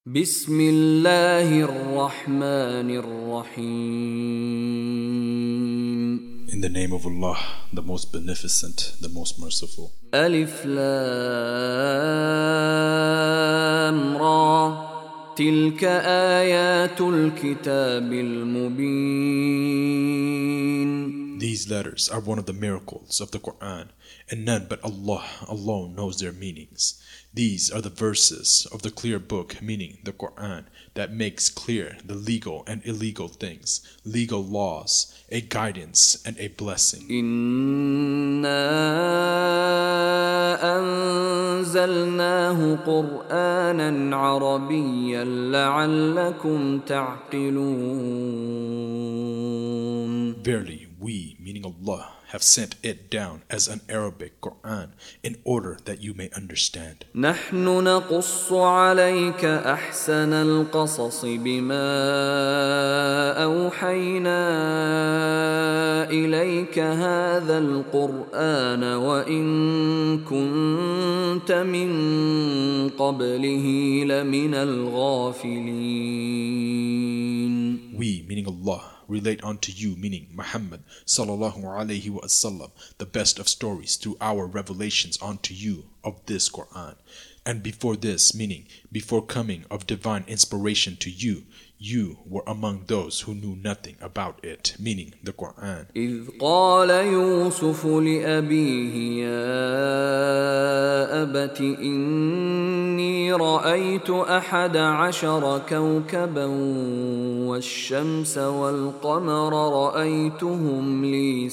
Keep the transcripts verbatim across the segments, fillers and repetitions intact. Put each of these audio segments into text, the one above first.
بسم الله الرحمن الرحيم. In the name of Allah, the most beneficent, the most merciful. ألف لام را تلك آيات الكتاب المبين. These letters are one of the miracles of the Quran, and none but Allah alone knows their meanings. These are the verses of the clear book, meaning the Quran, that makes clear the legal and illegal things, legal laws, a guidance and a blessing. إنا أنزلناه قرآنا عربيا لعلكم تعقلون. Verily, we, meaning Allah, have sent it down as an Arabic Quran in order that you may understand. نحن نقص عليك أحسن القصص بما أوحينا إليك هذا القرآن وإن كنت من قبله لمن الغافلين. We, meaning Allah, relate unto you, meaning Muhammad sallallahu alayhi wa sallam, the best of stories through our revelations unto you of this Quran. And before this, meaning before coming of divine inspiration to you, you were among those who knew nothing about it, meaning the Quran. إذ قال يوسف لأبيه يا أبت إني رأيت أحد عشر كوكبا والشمس والقمر رأيتهم لي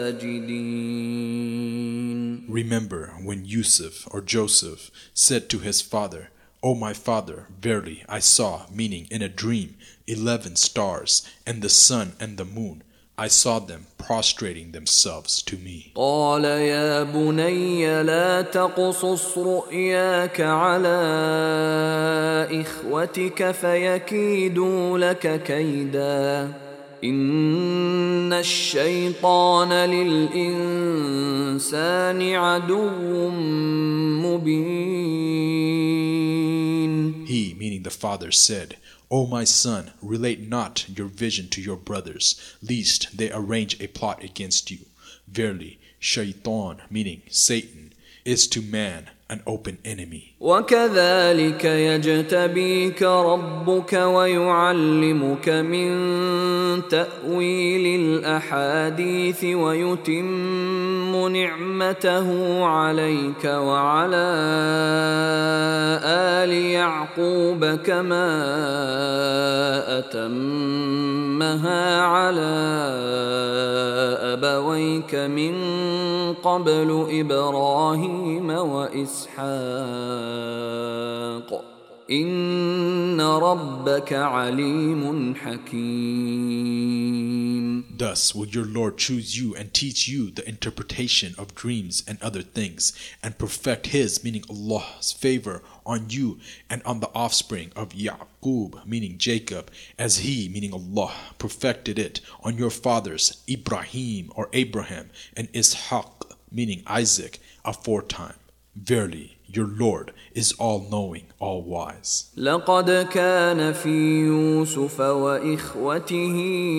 ساجدين. Remember when Yusuf or Joseph said to his father, O my father, verily I saw, meaning in a dream, eleven stars, and the sun and the moon. I saw them prostrating themselves to me. قال يا بني لا تقصص رؤياك على إخوتك فيكيدوا لك كيدا إن الشيطان للإنسان عدو مبين. He, meaning the father, said, O my son, relate not your vision to your brothers, lest they arrange a plot against you. Verily, Shaitan, meaning Satan, is to man an open enemy. وكذلك يجتبيك ربك ويعلمك من تأويل الأحاديث ويتم نعمته عليك وعلى آل يعقوب كما أتمها على أبويك من قبل إبراهيم وإسحاق إن ربك عليم حكيم. Thus will your Lord choose you and teach you the interpretation of dreams and other things, and perfect His, meaning Allah's, favor on you and on the offspring of Ya'qub, meaning Jacob, as He, meaning Allah, perfected it on your fathers Ibrahim or Abraham and Ishaq, meaning Isaac, aforetime. Verily, your Lord is all-knowing, all-wise. لقد كان في يوسف وإخوته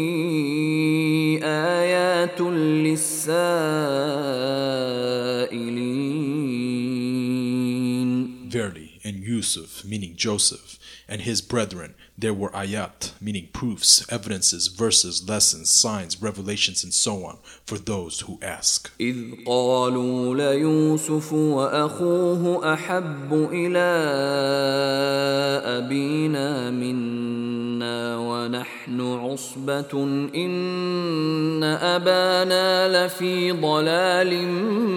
آيات للسائلين. Verily, in Yusuf, meaning Joseph, and his brethren, there were ayat, meaning proofs, evidences, verses, lessons, signs, revelations, and so on, for those who ask. إذ قالوا ليوسف وأخوه أحب إلى أبينا منا ونحن عصبة إن أبانا لفي ضلال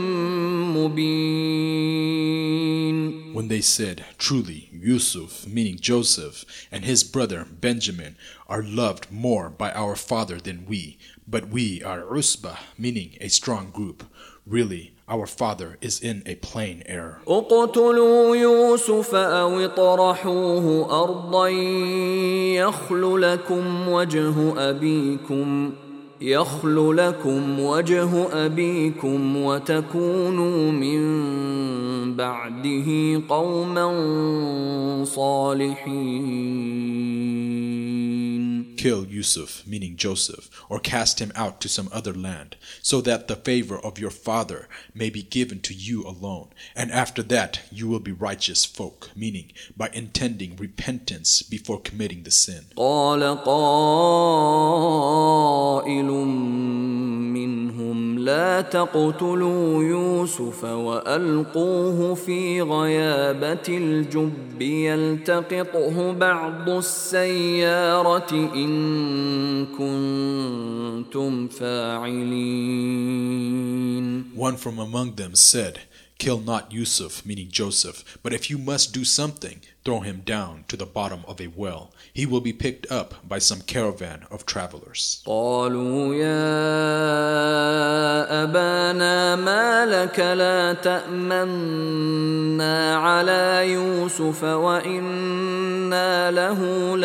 مبين. When they said, truly, Yusuf, meaning Joseph, and his brother Benjamin are loved more by our father than we, but we are usbah, meaning a strong group. Really, our father is in a plain error. اقتلوا يوسف أو اطرحوه أرضا يخل لكم وجه أبيكم يخل لكم وجه أبيكم وتكونوا من بعده قوما صالحين. Kill Yusuf, meaning Joseph, or cast him out to some other land, so that the favor of your father may be given to you alone, and after that you will be righteous folk, meaning by intending repentance before committing the sin. قال قائل منهم لا تقتلوا يوسف وألقوه في غيابة الجب يلتقطه بعض السيارة إن كنتم فاعلين. One from among them said, Kill not Yusuf, meaning Joseph, but if you must do something, throw him down to the bottom of a well. He will be picked up by some caravan of travelers. قالوا يا أبانا ما لك لا تأمنا على يوسف وإنا له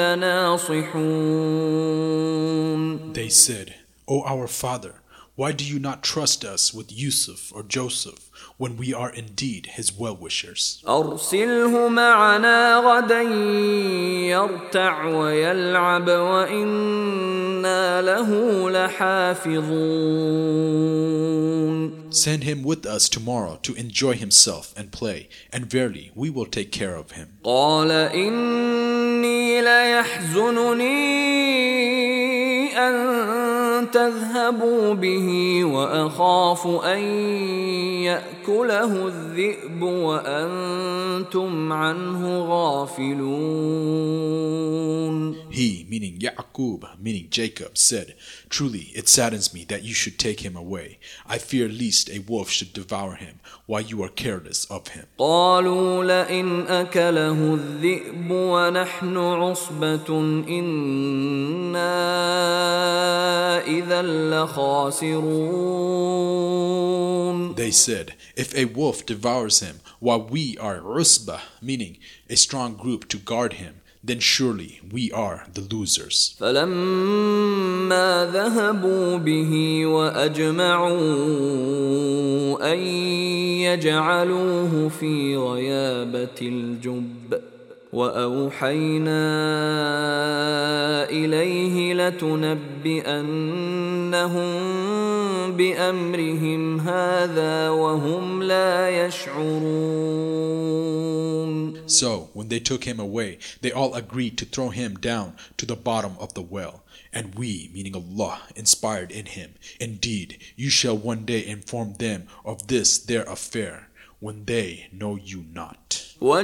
لناصحون. They said, O our father, why do you not trust us with Yusuf or Joseph when we are indeed his well-wishers? أرسله معنا غدا يرتع ويلعب وإنا له لحافظون. Send him with us tomorrow to enjoy himself and play, and verily we will take care of him. قال إني ليحزنني أن تذهبوا به وأخاف أن يأكله الذئب وأنتم عنه غافلون. He, meaning Ya'qub, meaning Jacob, said, Truly it saddens me that you should take him away. I fear lest a wolf should devour him while you are careless of him. قالوا لئن أكله الذئب ونحن عصبة إنا إذا لخاسرون. They said, If a wolf devours him while we are usbah, meaning a strong group to guard him, then surely we are the losers. فلما ذهبوا به وأجمعوا أن يجعلوه في غيابة الجب وأوحينا إليه لتنبئنهم بأمرهم هذا وهم لا يشعرون. So, when they took him away, they all agreed to throw him down to the bottom of the well. And we, meaning Allah, inspired in him. Indeed, you shall one day inform them of this their affair, when they know you not.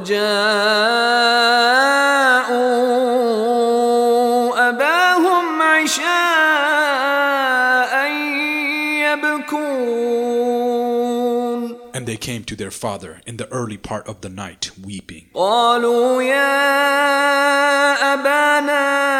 وجاءوا أباهم عشاء يبكون. And they came to their father in the early part of the night, weeping. قالوا يا أبانا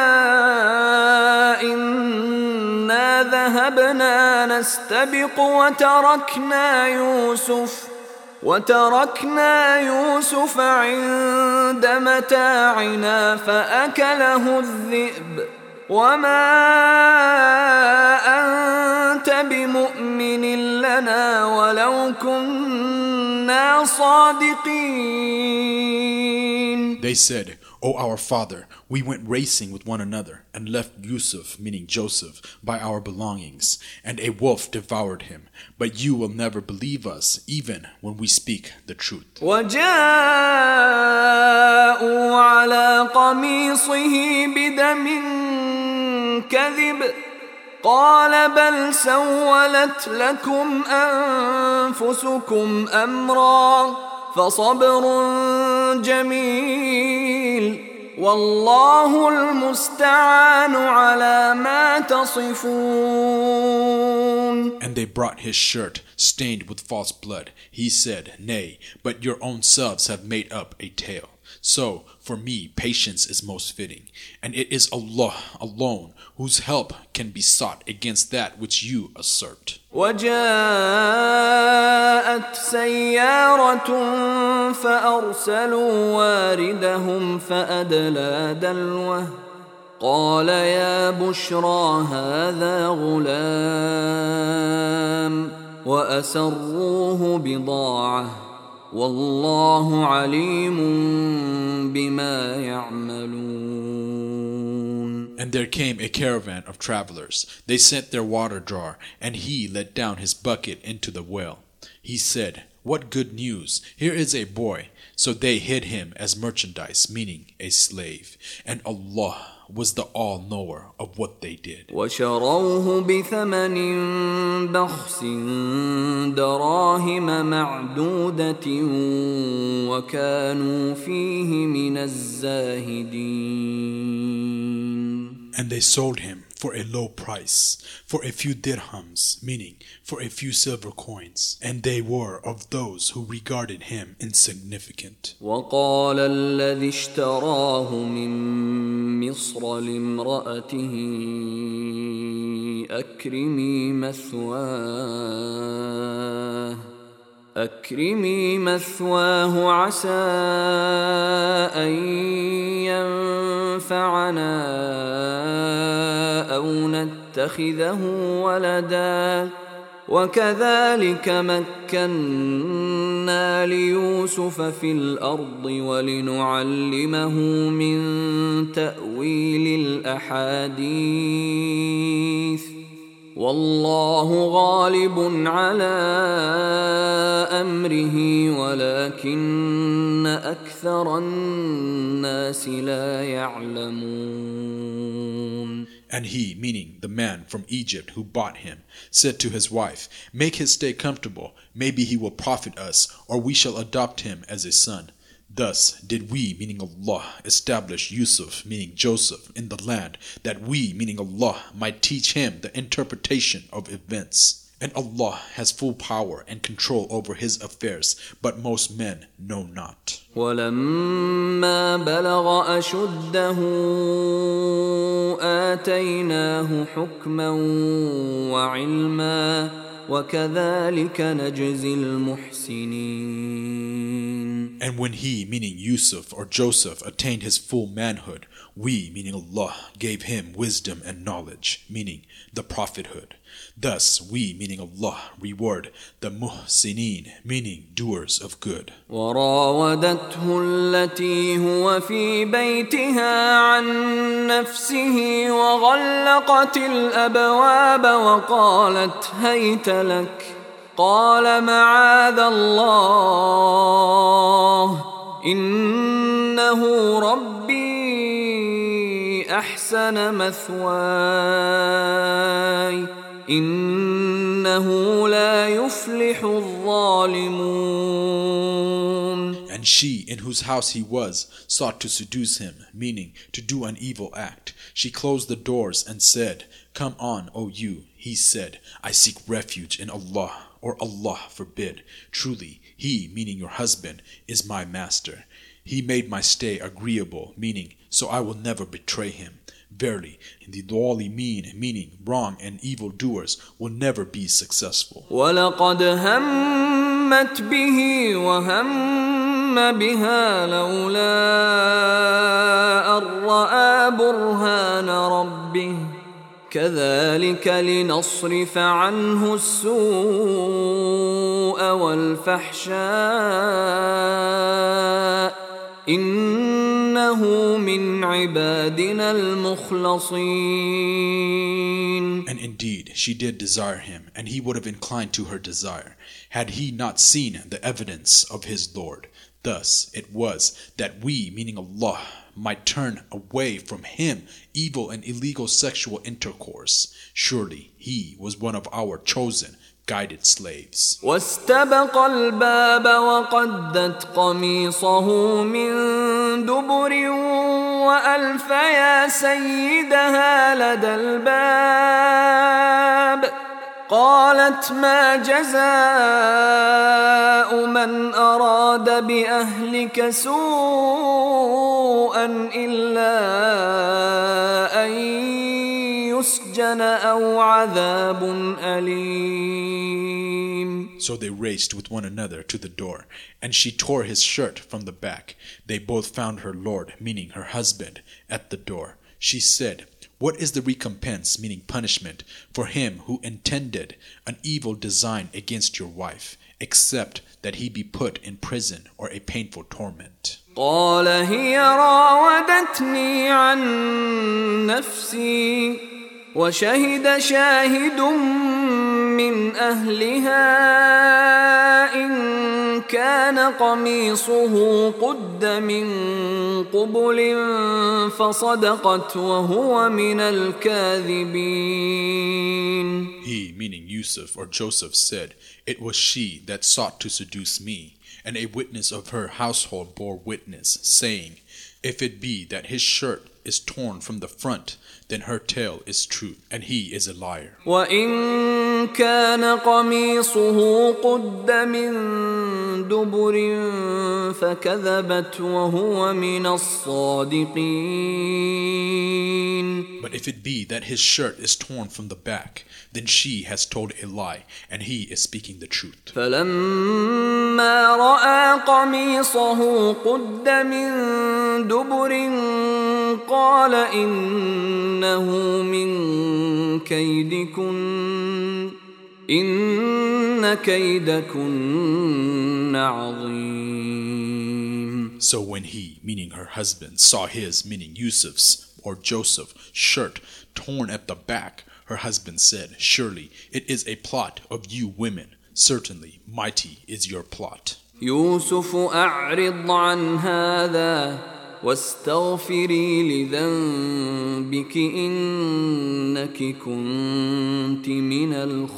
إنا ذهبنا نستبق وتركنا يوسف وتركنا يوسف عند متاعنا فأكله الذئب وما أنت بمؤمن لنا ولو كنا صادقين. They said, O our father, we went racing with one another and left Yusuf, meaning Joseph, by our belongings, and a wolf devoured him. But you will never believe us, even when we speak the truth. وجاءوا على قميصه بدم كذب قال بل سولت لكم أنفسكم أمرا فصبر جميل والله المستعان على ما تصفون. And they brought his shirt stained with false blood. He said, Nay, but your own selves have made up a tale. So, for me, patience is most fitting, and it is Allah alone whose help can be sought against that which you assert. وجاءت سيارة فأرسلوا واردهم فأدلى دلوه قال يا بشرى هذا غلام وأسروه بضاعة والله عليم بما يعملون. And there came a caravan of travelers. They sent their water jar, and he let down his bucket into the well. He said, "What good news! Here is a boy." So they hid him as merchandise, meaning a slave. And Allah was the all-knower of what they did. وشروه بثمن بخس دراهم معدودة وكانوا فيه من الزاهدين. And they sold him for a low price, for a few dirhams, meaning for a few silver coins, and they were of those who regarded him insignificant. وقال الذي اشتراه من مصر لامرأته أكرمي مثواه أكرمي مثواه عسى أن ينفعنا أو نتخذه ولدا وكذلك مكنا ليوسف في الأرض ولنعلمه من تأويل الأحاديث والله غالب على أمره ولكن أكثر الناس لا يعلمون. And he, meaning the man from Egypt who bought him, said to his wife, "Make his stay comfortable. Maybe he will profit us, or we shall adopt him as a son." Thus did we, meaning Allah, establish Yusuf, meaning Joseph, in the land, that we, meaning Allah, might teach him the interpretation of events. And Allah has full power and control over his affairs, but most men know not. وَلَمَّا بَلَغَ أَشُدَّهُ آتَيْنَاهُ حُكْمًا وَعِلْمًا وَكَذَلِكَ نَجْزِي الْمُحْسِنِينَ. And when he, meaning Yusuf or Joseph, attained his full manhood, we, meaning Allah, gave him wisdom and knowledge, meaning the prophethood. Thus we, meaning Allah, reward the muhsinin, meaning doers of good. وراودته التي هو في بيتها عن نفسه وغلقت الأبواب وقالت هيت لك قال معاذ الله إنه ربي أحسن مثواي إنه لا يفلح الظالمون. And she, in whose house he was, sought to seduce him, meaning to do an evil act. She closed the doors and said, "Come on, O you." He said, "I seek refuge in Allah, or Allah forbid. Truly, he, meaning your husband, is my master. He made my stay agreeable, meaning, so I will never betray him. Verily, the dhalimin, meaning wrong and evil doers, will never be successful." وَلَقَدْ هَمَّتْ بِهِ وَهَمَّ بِهَا لَوْلَا أَن رَّأَىٰ بُرْهَانَ رَبِّهِ كَذَلِكَ لِنَصْرِفَ عَنْهُ السُّوءَ وَالْفَحْشَاءَ إِنَّهُ مِنْ عِبَادِنَا الْمُخْلَصِينَ. And indeed, she did desire him, and he would have inclined to her desire, had he not seen the evidence of his Lord. Thus it was that we, meaning Allah, might turn away from him evil and illegal sexual intercourse. Surely he was one of our chosen, guided slaves. واستبق الباب وقدت قميصه من دبر وألف يا سيدها لدى الباب قالت ما جزاء من أراد بأهلك سوءا إلا أن يسجن أو عذاب أليم. So they raced with one another to the door, and she tore his shirt from the back. They both found her lord, meaning her husband, at the door. She said, "What is the recompense, meaning punishment, for him who intended an evil design against your wife, except that he be put in prison or a painful torment?" قال هي راودتني عن نفسي وشهد شاهد من أهلها إن كان قميصه قد من قبل فصدقت وهو من الكاذبين. He, meaning Yusuf or Joseph, said, "It was she that sought to seduce me, and a witness of her household bore witness, saying, If it be that his shirt is torn from the front, then her tale is true, and he is a liar. وَإِن كَانَ قَمِيصُهُ قُدَّ مِن دُبُرٍ فَكَذَبَتْ وَهُوَ مِنَ الصَّادِقِينَ. But if it be that his shirt is torn from the back, then she has told a lie, and he is speaking the truth. فَلَمَّا رَأَى قَمِيصَهُ قُدَّ مِن دُبُرٍ قَالَ إِنَّهُ مِن كَيْدِكُنَّ إِنَّ كَيْدَكُنَّ عَظِيمٌ. So when he, meaning her husband, saw his, meaning Yusuf's or Joseph's shirt torn at the back, her husband said, Surely it is a plot of you women. Certainly mighty is your plot. يوسف أعرض عن هذا واستغفري لذنبك إنك كنت من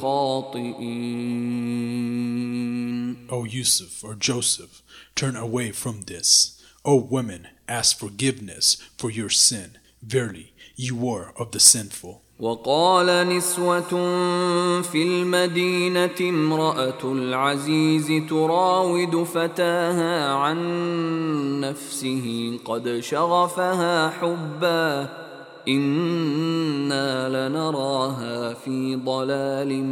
الخاطئين. O Yusuf or Joseph, turn away from this. O women, ask forgiveness for your sin. Verily, you were of the sinful. وقال نسوة في المدينة امرأة العزيز تراود فتاها عن نفسه قد شغفها حبا إنا لنراها في ضلال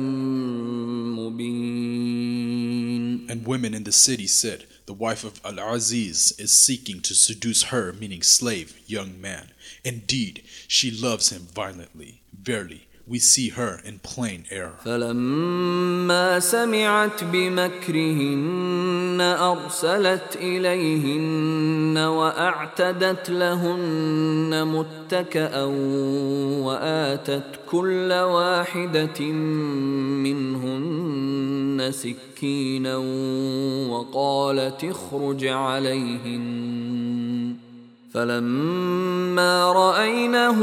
مبين. And women in the city said, The wife of Al-Aziz is seeking to seduce her, meaning slave, young man. Indeed, she loves him violently. Verily, we see her in plain error. فلما سمعت بمكرهن أرسلت إليهن وأعتدت لهن متكأ وآتت كل واحدة منهن سكينا وقالت اخرج عليهن فلما رأينه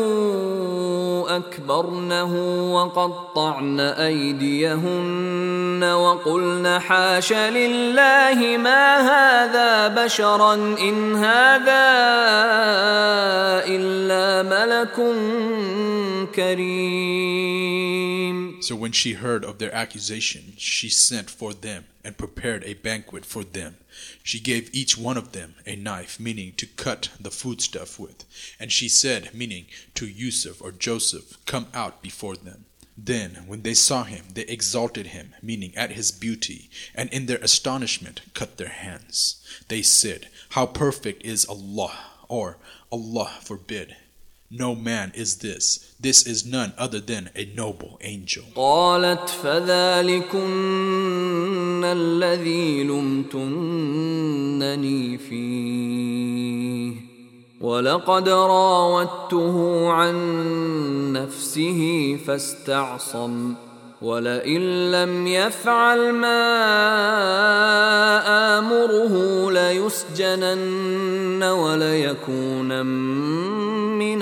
أكبرنه وقطعن أيديهن وقلن حاش لله ما هذا بشرا إن هذا إلا ملك كريم. So when she heard of their accusation, she sent for them and prepared a banquet for them. She gave each one of them a knife, meaning to cut the foodstuff with. And she said, meaning to Yusuf or Joseph, come out before them. Then, when they saw him, they exalted him, meaning at his beauty, and in their astonishment cut their hands. They said, How perfect is Allah, or Allah forbid. No man is this. This is none other than a noble angel. قالت فذلكن الذي لمتنني فيه ولقد راودته عن نفسه فاستعصم ولئن لم يفعل ما آمره ليسجنن وليكونن من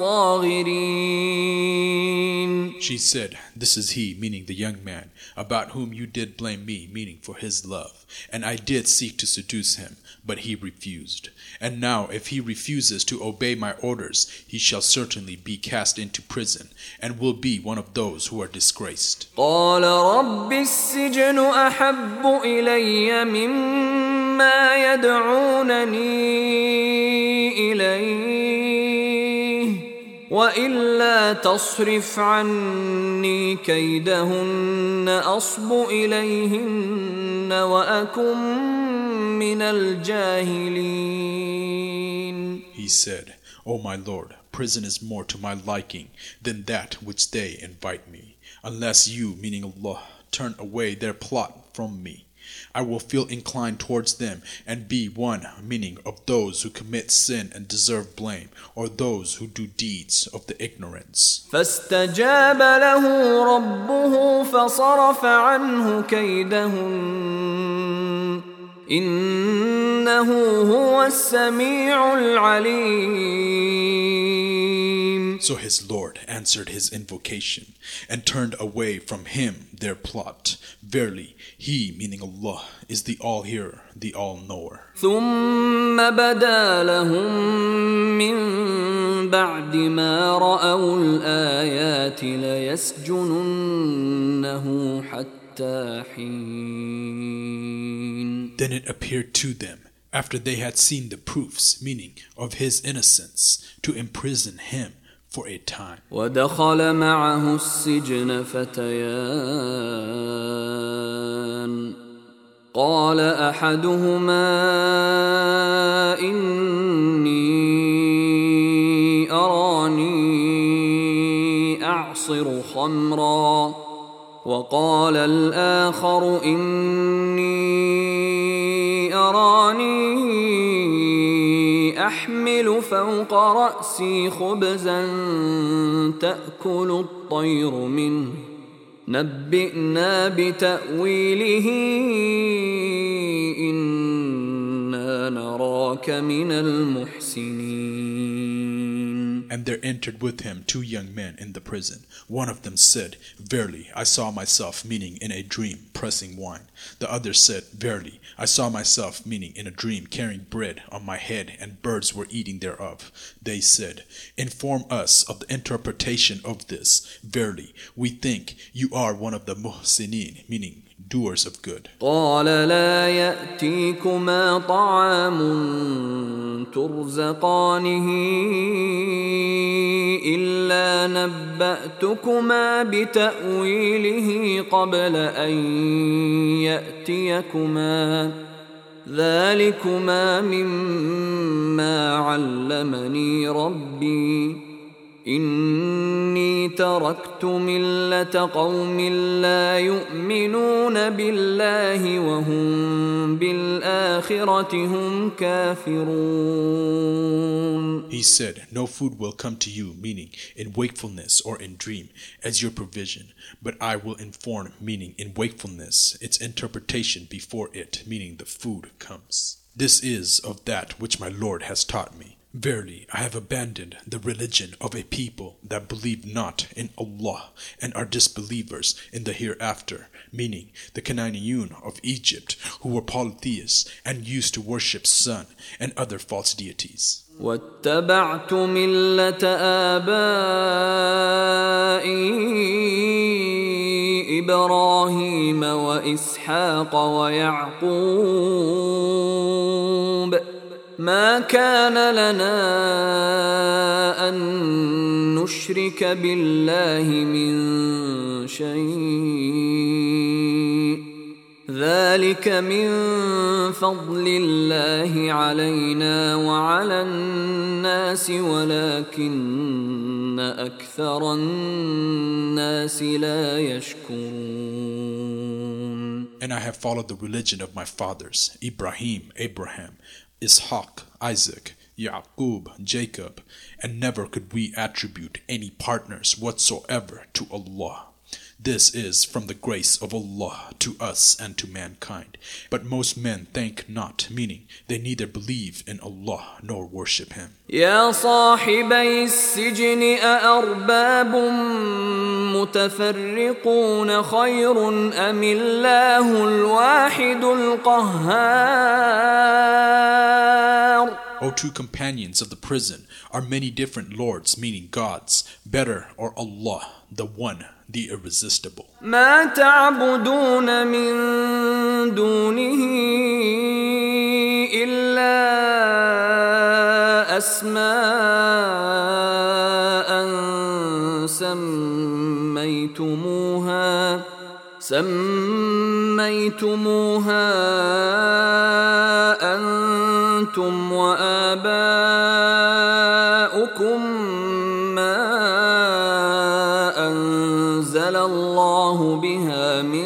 الصاغرين. She said, This is he, meaning the young man, about whom you did blame me, meaning for his love. And I did seek to seduce him, but he refused. And now if he refuses to obey my orders, he shall certainly be cast into prison, and will be one of those who are disgraced. قال رب السجن أحب إلي مما يدعونني إليه وإلا تصرف عني كيدهن أصب إليهن وأكن من الجاهلين. He said, O O my Lord, prison is more to my liking than that which they invite me. Unless you, meaning Allah, turn away their plot from me, I will feel inclined towards them and be one, meaning of those who commit sin and deserve blame, or those who do deeds of the ignorance. فاستجاب له ربه فصرف عنه كيدهن إنه هو السميع العليم. So his Lord answered his invocation and turned away from him their plot. Verily, he, meaning Allah, is the all-hearer, the all-knower. ثم بدا لهم من بعد ما رأوا الآيات ليسجننه حتى حين. Then it appeared to them, after they had seen the proofs, meaning of his innocence, to imprison him for a time. ودخل معه السجن فتيان قال أحدهما إني أراني أعصر خمرا وقال الآخر إني أراني أحمل فوق رأسي خبزا تأكل الطير منه نبئنا بتأويله إنا نراك من المحسنين. And there entered with him two young men in the prison. One of them said, Verily, I saw myself, meaning in a dream, pressing wine. The other said, Verily, I saw myself, meaning in a dream, carrying bread on my head, and birds were eating thereof. They said, Inform us of the interpretation of this. Verily, we think you are one of the muhsinin, meaning doers of good. قال لا يأتيكما طعام ترزقانه إلا نبأتكما بتأويله قبل أن يأتيكما ذلكما مما علمني ربي إني تركت ملة قوم لا يؤمنون بالله وهم بالآخرة هم كافرون. He said, No food will come to you, meaning in wakefulness or in dream, as your provision, but I will inform, meaning in wakefulness, its interpretation before it, meaning the food comes. This is of that which my Lord has taught me. Verily, I have abandoned the religion of a people that believe not in Allah and are disbelievers in the hereafter, meaning the Canaaniyun of Egypt, who were polytheists and used to worship sun and other false deities. واتبعت ملة آبائي إبراهيم وإسحاق ويعقوب ما كان لنا أن نشرك بالله من شيء ذلك من فضل الله علينا وعلى الناس ولكن أكثر الناس لا يشكرون. And I have followed the religion of my fathers, Ibrahim, Abraham, Ishaq, Isaac, Yaqub, Jacob, and never could we attribute any partners whatsoever to Allah. This is from the grace of Allah to us and to mankind. But most men thank not, meaning they neither believe in Allah nor worship Him. يا صاحبي السجن أأرباب متفرقون خير أم الله الواحد القهار. O two companions of the prison, are many different lords, meaning gods, better or Allah, the one, the irresistible. ما تعبدون من دونه إلا أسماء سميتموها سميتموها أنتم وآباؤكم لكم ما أنزل الله بها من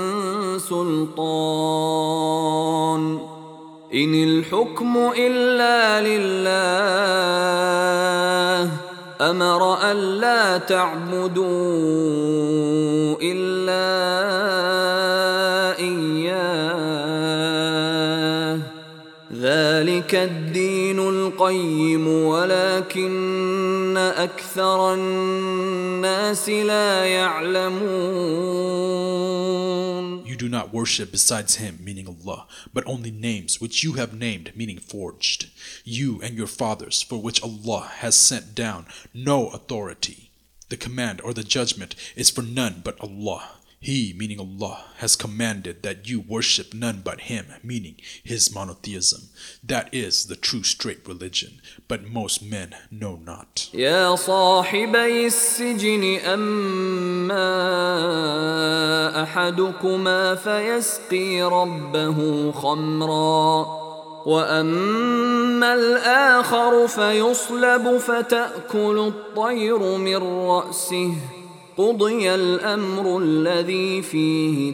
سلطان إن الحكم إلا لله أمر ألا تعبدوا إلا إياه ذلك الدين القيم ولكن أكثر الناس لا يعلمون. You do not worship besides him, meaning Allah, but only names which you have named, meaning forged, you and your fathers, for which Allah has sent down no authority. The command or the judgment is for none but Allah. He, meaning Allah, has commanded that you worship none but Him, meaning His monotheism. That is the true straight religion, but most men know not. يا صاحبي السجن أما أحدكما فيسقي ربه خمرا وأما الآخر فيصلب فتأكل الطير من رأسه قضي الأمر الذي فيه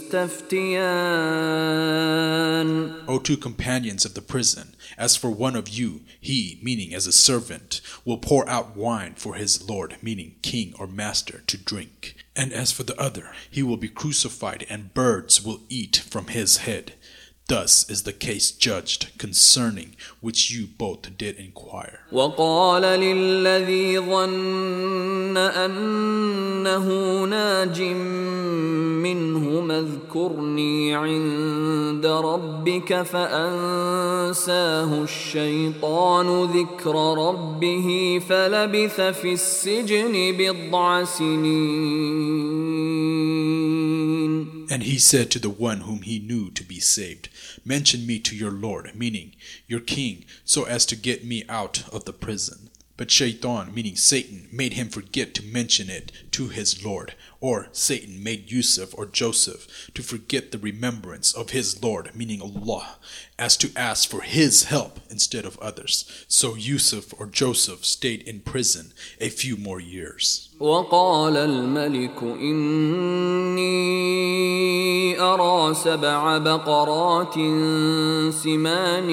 تستفتيان. O two companions of the prison, as for one of you, he, meaning as a servant, will pour out wine for his lord, meaning king or master, to drink. And as for the other, he will be crucified and birds will eat from his head. Thus is the case judged concerning which you both did inquire. وقال للذي ظن أنه ناج منهما اذكرني عند ربك فأنساه الشيطان ذكر ربه فلبث في السجن بضع سنين. And he said to the one whom he knew to be saved, mention me to your Lord, meaning your king, so as to get me out of the prison. But Shaitan, meaning Satan, made him forget to mention it to his Lord. Or Satan made Yusuf or Joseph to forget the remembrance of his Lord, meaning Allah, as to ask for his help instead of others. So Yusuf or Joseph stayed in prison a few more years. وقال الملك إني أرى سبع بقرات سمان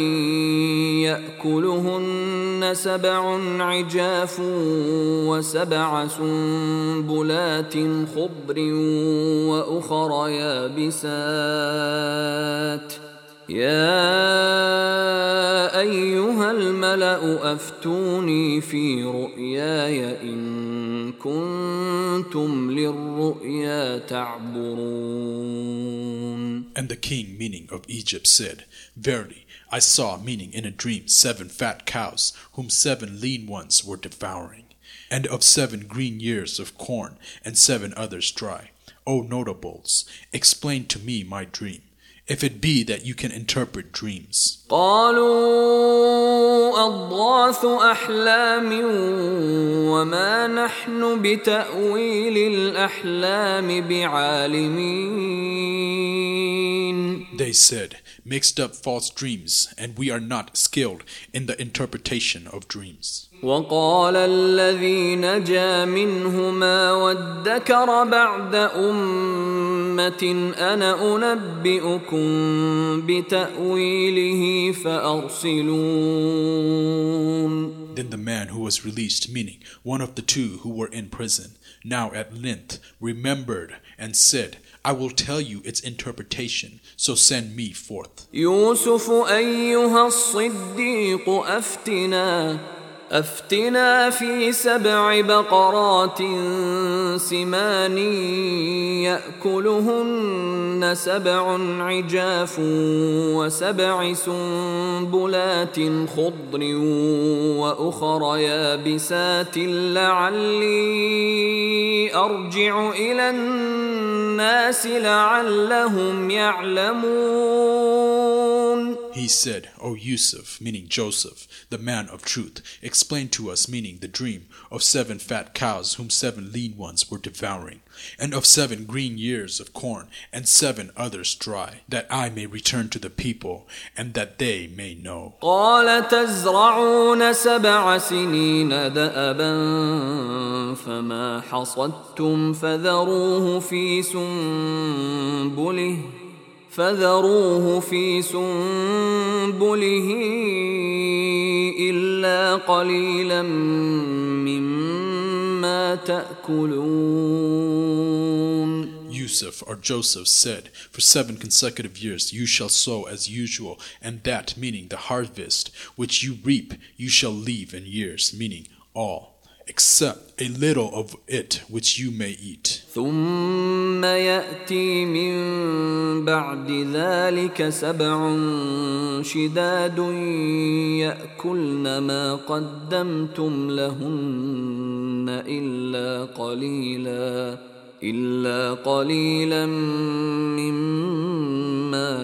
يأكلهن سبع عجاف وسبع سنبلات خضر وأخر يابسات يا أيها الملأ أفتوني في رؤياي إن كنتم للرؤيا تعبرون. And the king, meaning of Egypt, said, Verily, I saw, meaning in a dream, seven fat cows, whom seven lean ones were devouring, and of seven green ears of corn, and seven others dry. O notables, explain to me my dream, if it be that you can interpret dreams. قالوا أضغاث أحلام وما نحن بتأويل الأحلام بعالمين. They said, mixed up false dreams, and we are not skilled in the interpretation of dreams. وقال الذي نجا منهما وادكر بعد أمة أنا أنبئكم بتأويله فأرسلون. Then the man who was released, meaning one of the two who were in prison, now at length remembered and said, I will tell you its interpretation, so send me forth. يوسف أيها الصديق أفتنا أفتنا في سبع بقرات سمان يأكلهن سبع عجاف وسبع سنبلات خضر وأخر يابسات لعلي أرجع إلى الناس لعلهم يعلمون. He said, O Yusuf, meaning Joseph, the man of truth, explain to us, meaning the dream, of seven fat cows whom seven lean ones were devouring, and of seven green ears of corn, and seven others dry, that I may return to the people, and that they may know. قال تزرعون سبع سنين دأبا فما حصدتم فذروه في سنبله فذروه في سنبله إلا قليلا مما تأكلون. Yusuf or Joseph said, for seven consecutive years you shall sow as usual, and that, meaning the harvest, which you reap, you shall leave in years, meaning all, except a little of it which you may eat. ثم يأتي من بعد ذلك سبع شداد يأكلن ما قدمتم لهن إلا قليلا إلا قليلا مما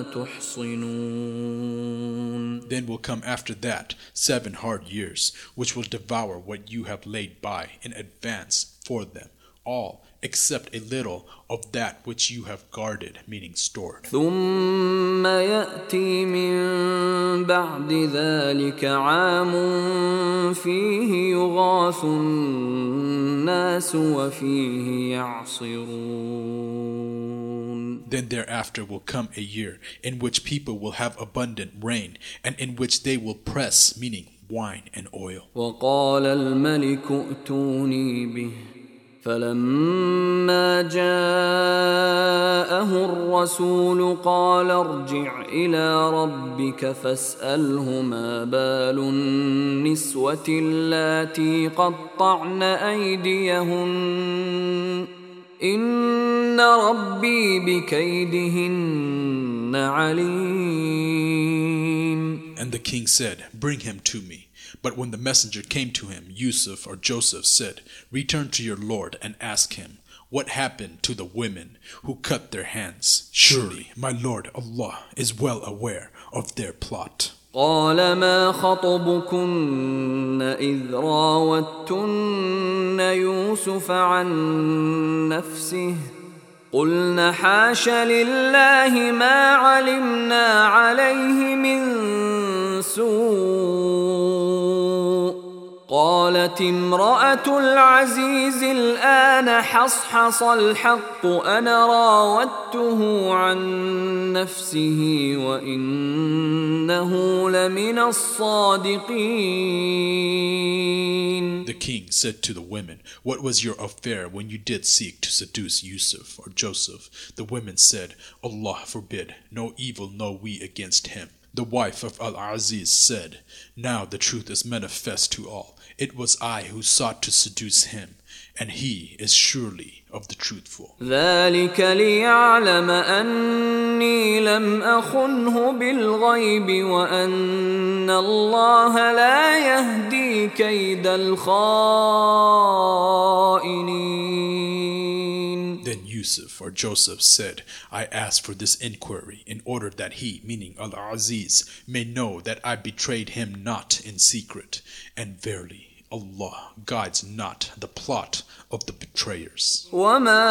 تحصنون. Then will come after that seven hard years, which will devour what you have laid by in advance for them, all except a little of that which you have guarded, meaning stored. ثم يأتي من بعد ذلك عام فيه يغاث الناس وفيه يعصرون. Then thereafter will come a year in which people will have abundant rain, and in which they will press, meaning wine and oil. وقال الملك ائتوني به فلما جاءه الرسول قال ارجع إلى ربك فاسأله ما بال النسوة اللاتي قطعن أيديهن إن ربي بكيدهن عليم. And the king said, bring him to me. But when the messenger came to him, Yusuf or Joseph said, return to your Lord and ask him, what happened to the women who cut their hands? Surely my Lord Allah is well aware of their plot. قال ما خطبكن إذ راوتن يوسف عن نفسه قلن حاش لله ما علمنا عليه من سوء قالت امرأة العزيز الآن حصحص الحق أنا راودته عن نفسه وإنه لمن الصادقين. The king said to the women, what was your affair when you did seek to seduce Yusuf or Joseph? The women said, Allah forbid, no evil know we against him. The wife of Al-Aziz said, now the truth is manifest to all. It was I who sought to seduce him, and he is surely of the truthful. ذلك ليعلم أني لم أخنه بالغيب وأن الله لا يهدي كيد الخائنين. Then Yusuf or Joseph said, I asked for this inquiry in order that he, meaning Al-Aziz, may know that I betrayed him not in secret. And verily, Allah guides not the plot of the betrayers. وما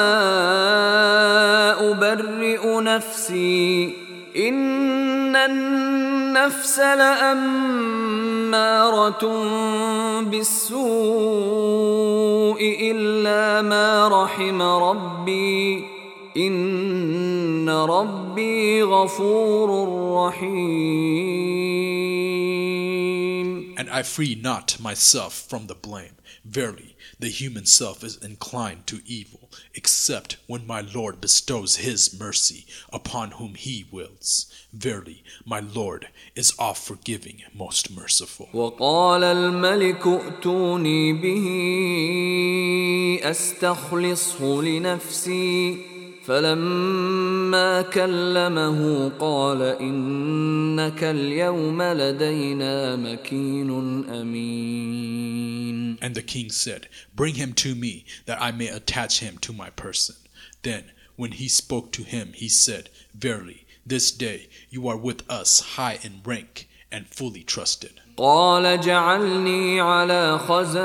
أبرئ نفسي إن النفس لأمارة بالسوء إلا ما رحم ربي إن ربي غفور رحيم. And I free not myself from the blame. Verily, the human self is inclined to evil, except when my Lord bestows his mercy upon whom he wills. Verily, my Lord is oft forgiving, most merciful. وقال الملك ائتوني به أستخلصه لنفسي فلما كلمه قال إنك اليوم لدينا مكين أمين. And the king said, bring him to me, that I may attach him to my person. Then, when he spoke to him, he said, verily, This day you are with us high in rank and fully trusted. قال اجعلني على خزائن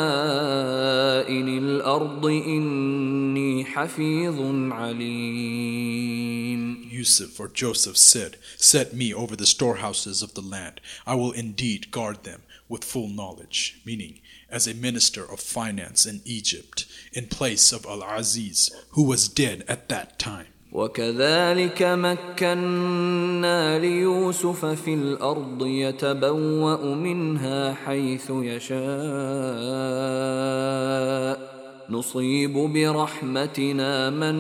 الأرض إني حفيظ عليم. Yusuf or Joseph said, set me over the storehouses of the land. I will indeed guard them with full knowledge, meaning as a minister of finance in Egypt, in place of Al-Aziz, who was dead at that time. وكذلك مكنا ليوسف في الأرض يتبوأ منها حيث يشاء نصيب برحمتنا من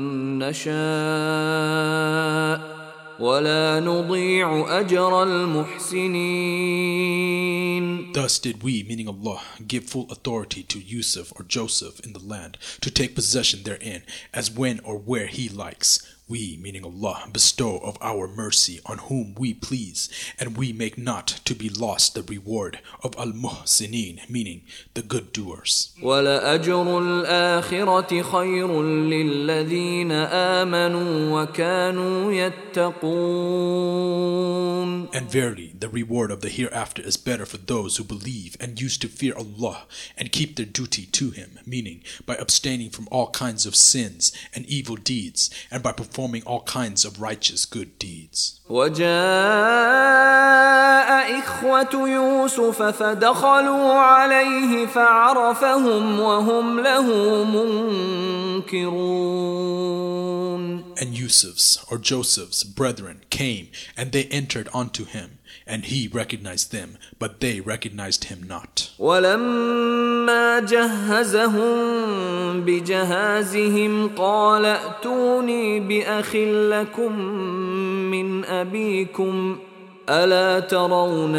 نشاء ولا نضيع أجر المحسنين. Thus did we, meaning Allah, give full authority to Yusuf or Joseph in the land to take possession therein, as when or where he likes. We, meaning Allah, bestow of our mercy on whom we please, and we make not to be lost the reward of al-muhsinin, meaning the good doers. وَلَأَجْرُ الْآخِرَةِ خَيْرٌ لِلَّذِينَ آمَنُوا وَكَانُوا يَتَّقُونَ. And verily, the reward of the hereafter is better for those who believe and used to fear Allah and keep their duty to Him, meaning by abstaining from all kinds of sins and evil deeds, and by performing performing all kinds of righteous good deeds. وجاء إخوة يوسف فدخلوا عليه فعرفهم وهم له منكرون. And Yusuf's or Joseph's brethren came, and they entered unto him, and he recognized them, but they recognized him not. ولما جهزهم بجهازهم قال ائتوني بأخ لكم من أبيكم ألا ترون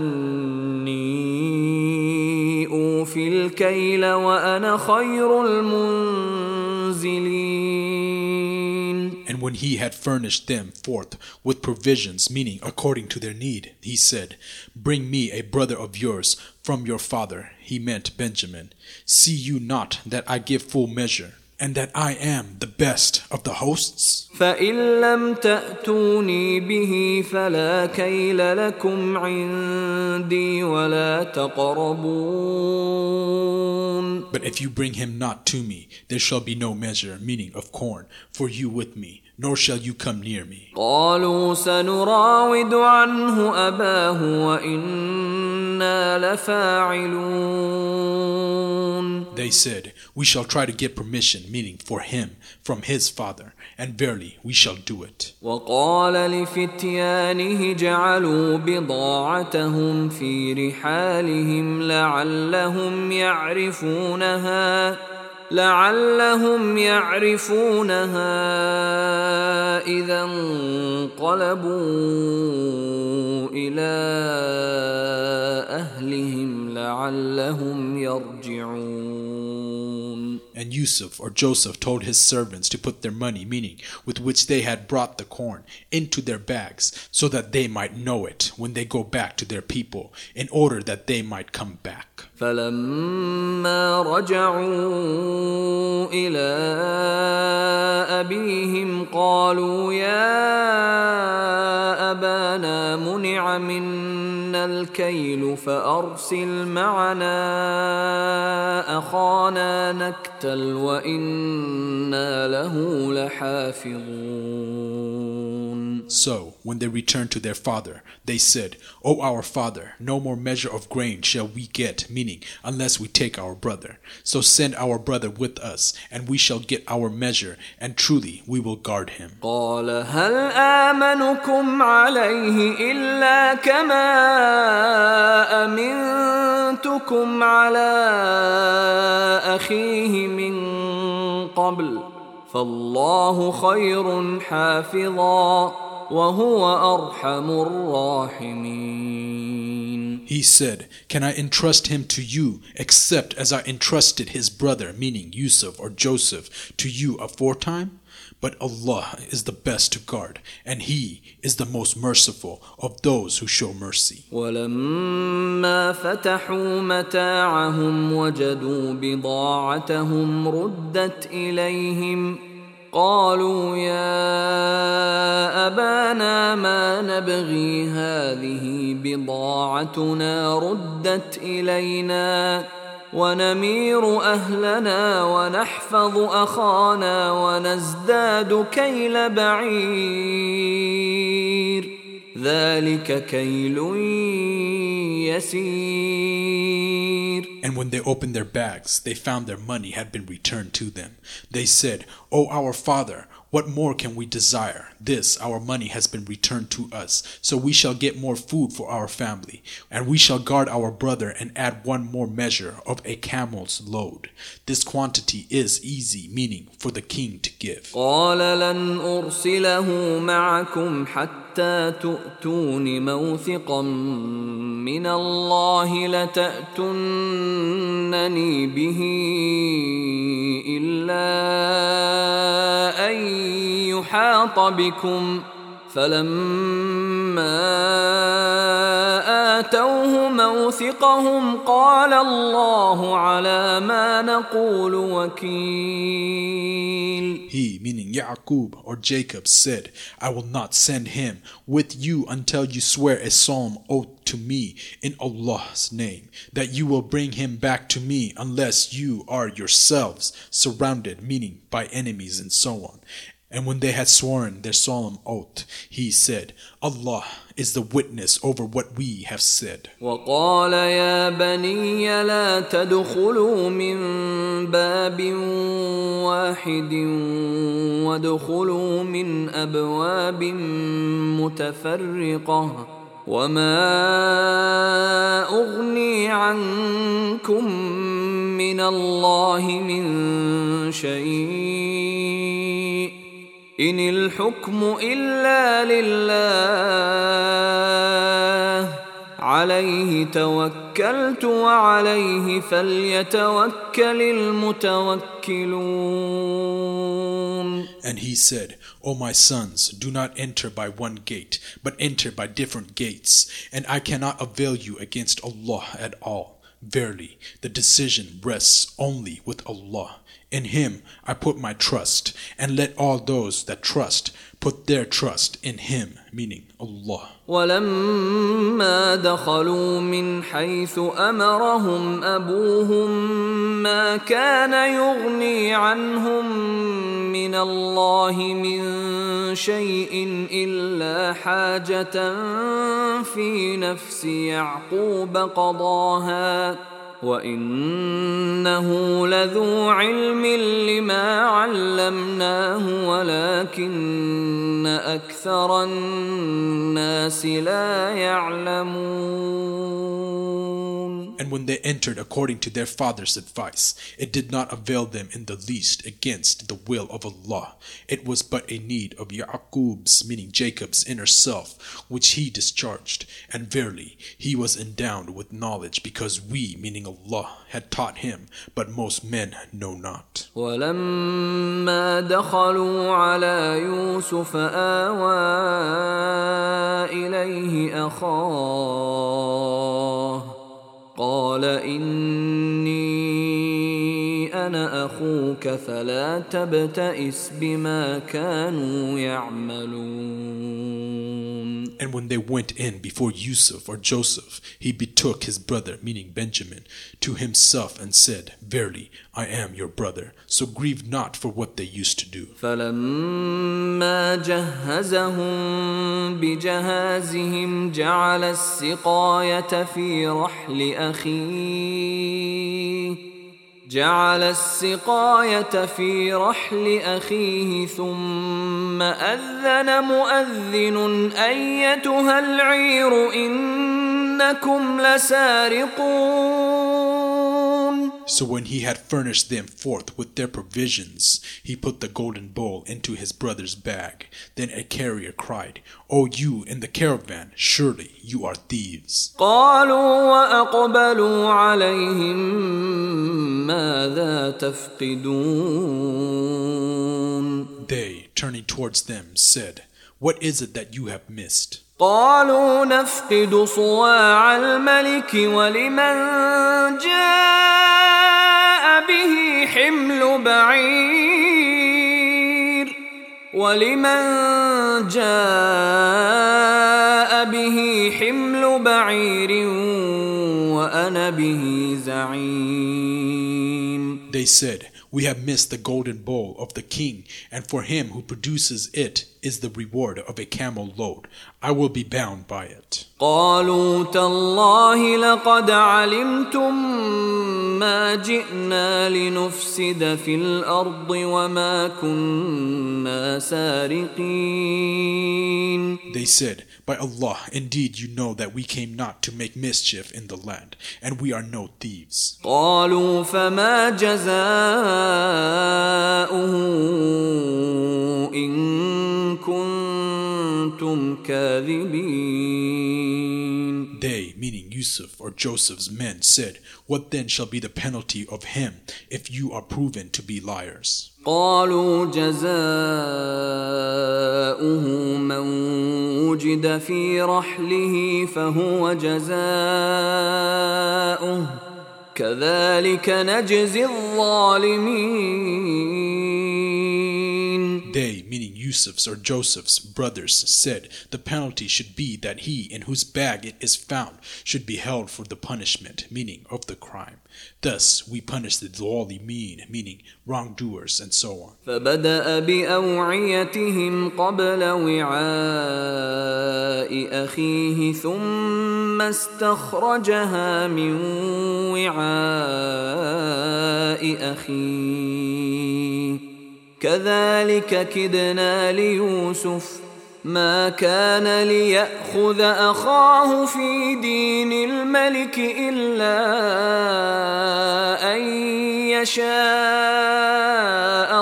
أني أوفي الكيل وأنا خير المنزلين. And when he had furnished them forth with provisions, meaning according to their need, he said, bring me a brother of yours from your father. He meant Benjamin. See you not that I give full measure, and that I am the best of the hosts? فَإِن لَّمْ تَأْتُونِي بِهِ فَلَا كَيْلَ لَكُمْ عِندِي وَلَا تَقْرَبُونَ. But if you bring him not to me, there shall be no measure, meaning of corn, for you with me, nor shall you come near me. قالوا سنراود عنه أباه وإنا لفاعلون. They said, we shall try to get permission, meaning for him, from his father, and verily we shall do it. وقال لفتيانه جعلوا بضاعتهم في رحالهم لعلهم يعرفونها لعلهم يعرفونها إذا انقلبوا إلى أهلهم لعلهم يرجعون. And Yusuf or Joseph told his servants to put their money, meaning with which they had brought the corn, into their bags, so that they might know it when they go back to their people, in order that they might come back. فلما رجعوا إلى أبيهم قالوا يا أبانا منع منا الكيل فأرسل معنا أخانا نكتل وإنا له لحافظون. So, when they returned to their father, they said, O our father, no more measure of grain shall we get, meaning, unless we take our brother. So send our brother with us, and we shall get our measure, and truly we will guard him. قال هل آمنكم عليه إلا كما أمنتكم على أخيه من قبل فالله خير حافظا وهو أرحم الراحمين. He said, can I entrust him to you except as I entrusted his brother, meaning Yusuf or Joseph, to you aforetime? But Allah is the best to guard, and He is the most merciful of those who show mercy. ولما فتحوا متاعهم وجدوا بضاعتهم ردت إليهم قالوا يا أبانا ما نبغي هذه بضاعتنا ردت إلينا ونمير أهلنا ونحفظ أخانا ونزداد كيل بعير ذلك كيل يسير. And when they opened their bags, they found their money had been returned to them. They said, O our father, what more can we desire? This, our money, has been returned to us, so we shall get more food for our family, and we shall guard our brother and add one more measure of a camel's load. This quantity is easy, meaning for the king to give. قال لن أرسله معكم حتى تؤتون موثقا من الله لتأتونني به إلا أن يحاط بكم فلما آتوه موثقهم قال الله على ما نقول وكيل. He, meaning Ya'qub or Jacob, said, I will not send him with you until you swear a solemn oath to me in Allah's name, that you will bring him back to me unless you are yourselves surrounded, meaning by enemies and so on. And when they had sworn their solemn oath, he said, Allah is the witness over what we have said. وقال يا بني لا تدخلوا من باب واحد وادخلوا من أبواب متفرقة وما أغني عنكم من الله من شيء إن الحكم إلا لله عليه توكلت وعليه فليتوكل المتوكلون. And he said, O my sons, do not enter by one gate, but enter by different gates, and I cannot avail you against Allah at all. Verily, the decision rests only with Allah. In him I put my trust, and let all those that trust put their trust in him, meaning Allah. ولما دخلوا من حيث أمرهم أبوهم ما كان يغني عنهم من الله من شيء إلا حاجة في نفس يعقوب قضاها وإنه لذو علم لما علمناه ولكن أكثر الناس لا يعلمون. And when they entered according to their father's advice, it did not avail them in the least against the will of Allah. It was but a need of Ya'qub's, meaning Jacob's, inner self, which he discharged. And verily, he was endowed with knowledge because we, meaning Allah, had taught him, but most men know not. ولما دخلوا على يوسف آوى إليه أخاه قال إني أنا أخوك فلا تبتئس بما كانوا يعملون. And when they went in before Yusuf or Joseph, he betook his brother, meaning Benjamin, to himself and said, Verily, I am your brother, so grieve not for what they used to do. فلما جهزهم بجهازهم جعل السقاية في رحل أخيه جعل السقاية في رحل أخيه ثم أذن مؤذن أيتها العير إنكم لسارقون. So when he had furnished them forth with their provisions, he put the golden bowl into his brother's bag. Then a carrier cried, O you in the caravan, surely you are thieves. قالوا وأقبلوا عليهم ماذا تفقدون. They, turning towards them, said, What is it that you have missed? قالوا نفقد صواع الملك ولمن جاء به حمل بعير وَلِمَنْ جَاءَ بِهِ حِمْلُ بَعِيرٍ وَأَنَا بِهِ زَعِيمٌ. They said, we have missed the golden bowl of the king, and for him who produces it is the reward of a camel load. I will be bound by it. قالوا تالله لقد علمتم ما جئنا لنفسد في الأرض وما كنا سارقين. They said, by Allah, indeed you know that we came not to make mischief in the land, and we are no thieves. قالوا فما جزاؤه إن كنتم كاذبين. They, meaning Yusuf or Joseph's men, said, what then shall be the penalty of him if you are proven to be liars? قالوا جزاؤه من وجد في رحله فهو جزاؤه كذلك نجزي الظالمين. They, meaning Yusuf's or Joseph's brothers, said the penalty should be that he in whose bag it is found should be held for the punishment, meaning of the crime. Thus we punish the ظالمين, meaning wrongdoers, and so on. فبدأ بأوعيتهم قبل وعاء أخيه ثم استخرجها من وعاء أخيه كذلك كدنا ليوسف ما كان ليأخذ أخاه في دين الملك إلا أن يشاء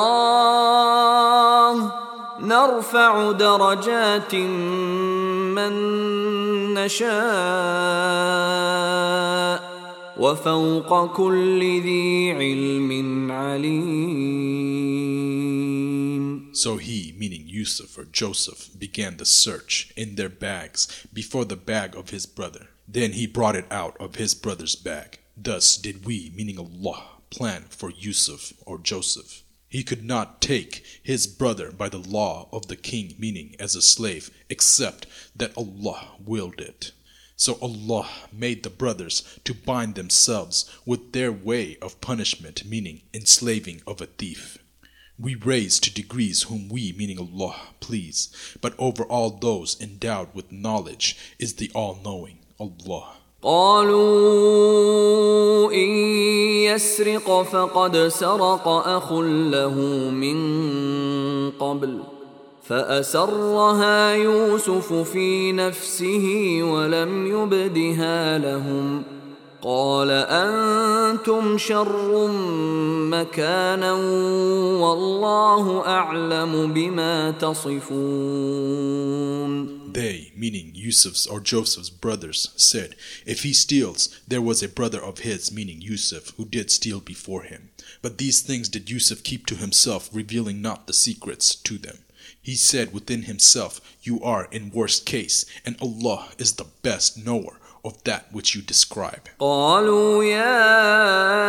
الله نرفع درجات من نشاء وفوق كل ذي علم عليم. So he, meaning Yusuf or Joseph, began the search in their bags before the bag of his brother. Then he brought it out of his brother's bag. Thus did we, meaning Allah, plan for Yusuf or Joseph. He could not take his brother by the law of the king, meaning as a slave, except that Allah willed it. So Allah made the brothers to bind themselves with their way of punishment, meaning enslaving of a thief. We raise to degrees whom we, meaning Allah, please, but over all those endowed with knowledge is the all-knowing Allah. قالوا إن يسرق فقد سرق أخ له من قبل فأسرها يوسف في نفسه ولم يبدها لهم قال أنتم شر مكانا والله أعلم بما تصفون. They, meaning Yusuf's or Joseph's brothers, said, if he steals, there was a brother of his, meaning Yusuf, who did steal before him. But these things did Yusuf keep to himself, revealing not the secrets to them. He said within himself, you are in worst case, and Allah is the best knower of that which you describe. قالوا يا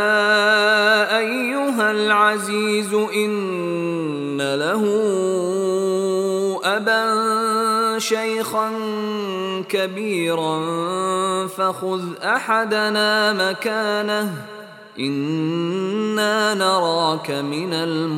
أيها العزيز إن له أبا شيخا كبيرا فخذ أحدنا مكانه إنا نراك من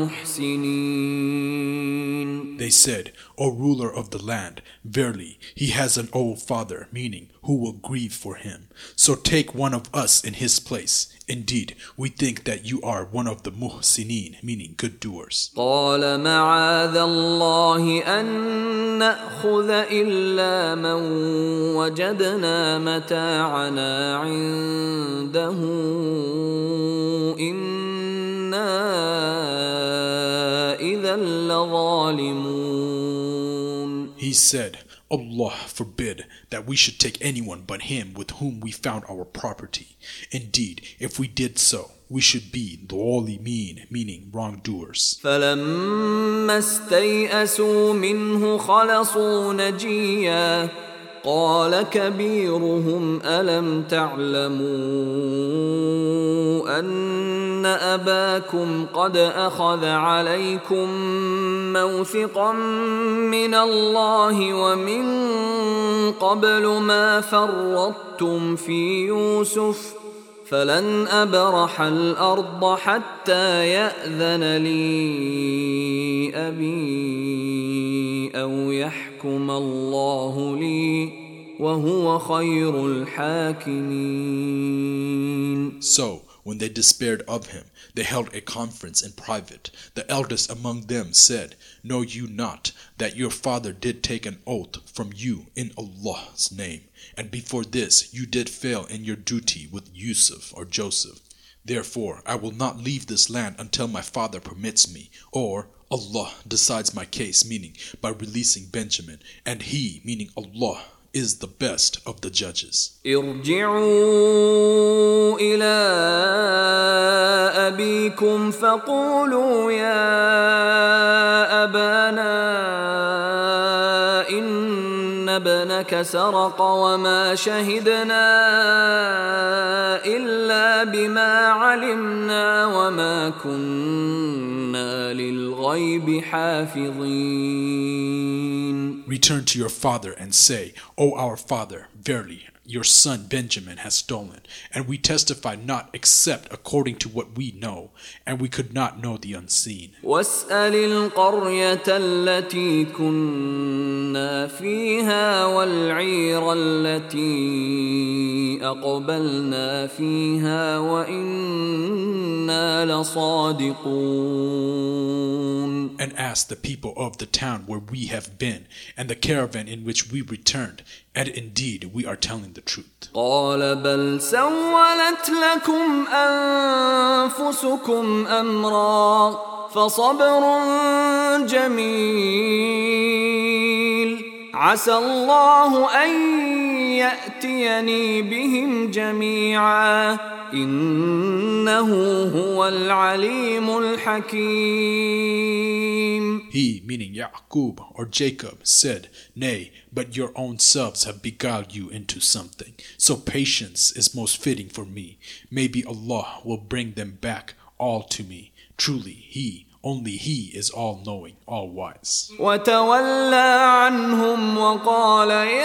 المحسنين. They said, O ruler of the land, verily he has an old father, meaning who will grieve for him. So take one of us in his place. Indeed, we think that you are one of the muhsinin, meaning good doers. قال معاذ الله أن نأخذ إلا من وجدنا متاعنا عنده إنا إذا لظالمون. He said, Allah forbid that we should take anyone but him with whom we found our property. Indeed, if we did so, we should be ظالمين, meaning wrongdoers. فلما استيئسوا منه خلصوا نجيا قال كبيرهم ألم تعلموا أن إن أباكم قد أخذ عليكم موثقا من الله ومن قبل ما فرطتم في يوسف فلن أبرح الأرض حتى يأذن لي أبي أو يحكم الله لي وهو خير الحاكمين. So, when they despaired of him, they held a conference in private. The eldest among them said, Know you not that your father did take an oath from you in Allah's name, and before this you did fail in your duty with Yusuf or Joseph. Therefore I will not leave this land until my father permits me, or Allah decides my case, meaning by releasing Benjamin, and he, meaning Allah, is the best of the judges. ارجعوا إلى أبيكم فقولوا يا أبانا إن ابنك سرق وما شهدنا إلا بما علمنا وما كنا للغيب حافظين. Return to your father and say, O our father, verily, your son Benjamin has stolen, and we testify not except according to what we know, and we could not know the unseen. واسأل القرية التي كنا فيها والعير التي أقبلنا فيها وإنا لصادقون. And ask the people of the town where we have been, and the caravan in which we returned, and indeed we are telling the truth. قال بل سولت لكم أنفسكم أمرا فصبر جميل عسى الله أن يأتيني بهم جميعا إنه هو العليم الحكيم. He, meaning Ya'qub or Jacob, said, Nay, but your own selves have beguiled you into something. So patience is most fitting for me. Maybe Allah will bring them back all to me. Truly, He, only He is all-knowing, all-wise. وتولى عنهم وقال